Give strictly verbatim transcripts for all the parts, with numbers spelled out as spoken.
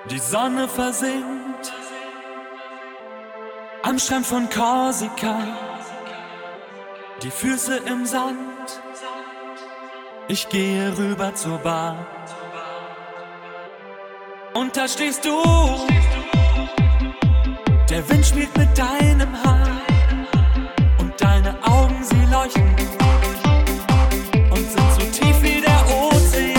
Die Sonne versinkt am Strand von Korsika, die Füße im Sand. Ich gehe rüber zur Bar und da stehst du. Der Wind spielt mit deinem Haar und deine Augen, sie leuchten und sind so tief wie der Ozean.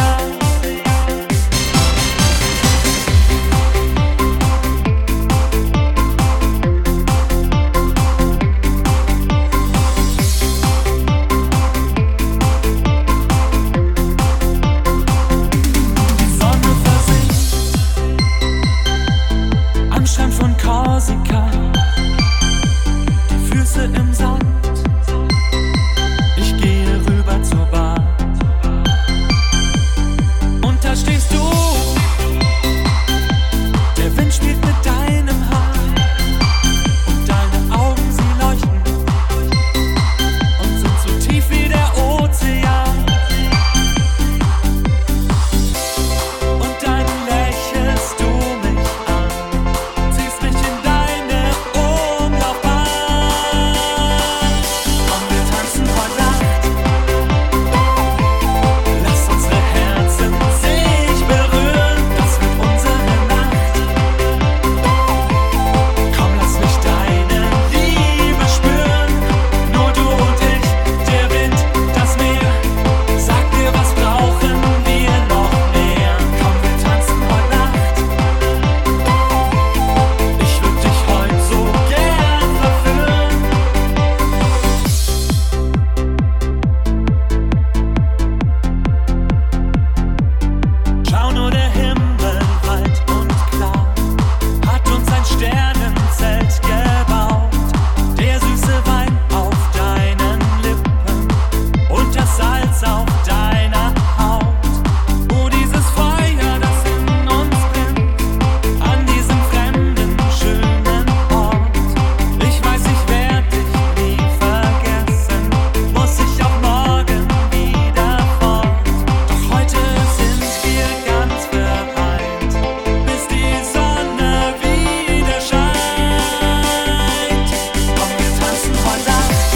Die Sonne versinkt am Strand von Korsika, die Füße im Sand. Ich gehe rüber zur Bar und da stehst du. Der Wind spielt mit deinem Haar und deine Augen, sie leuchten und sind so tief wie der Ozean. Und dann lächelst du mich an, ziehst mich in deine Umlaufbahn. Und wir tanzen heute Nacht, lass unsere Herzen sich berühren, das wird unsere Nacht. Komm, lass mich deine Liebe spüren, nur du und ich, der Wind, das Meer. Sag mir, was brauchen wir noch mehr? Komm, wir tanzen heute Nacht. Ich würd dich heute so gern verführen. Schau nur, der Himmel weit und klar hat uns ein Sternenzelt gebaut. Der süße Wein auf deinen Lippen und das Salz auf deiner Haut. Oh, dieses Feuer, das in uns brennt, an diesem fremden, schönen Ort. Ich weiß, ich werd dich nie vergessen, muss ich auch morgen wieder fort. Doch heute sind wir ganz vereint, bis die Sonne wieder scheint. Komm, wir tanzen heute Nacht,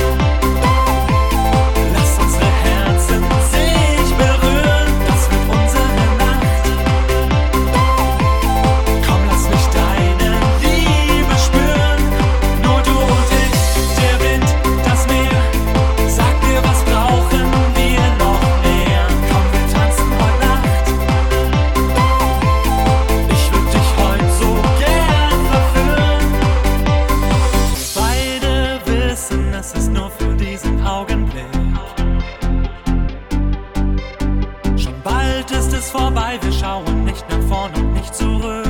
lass unsere Herzen sich berühren, das wird unsere Nacht. Komm, lass mich deine Liebe spüren, nur du und ich, der Wind, das Meer. Sag mir, was brauchen wir noch mehr? Komm, wir tanzen heute Nacht. Ich würd dich heute so gern verführen. Beide wissen, es ist nur für diesen Augenblick. Schon bald ist es vorbei, wir schauen nicht nach vorn und nicht zurück.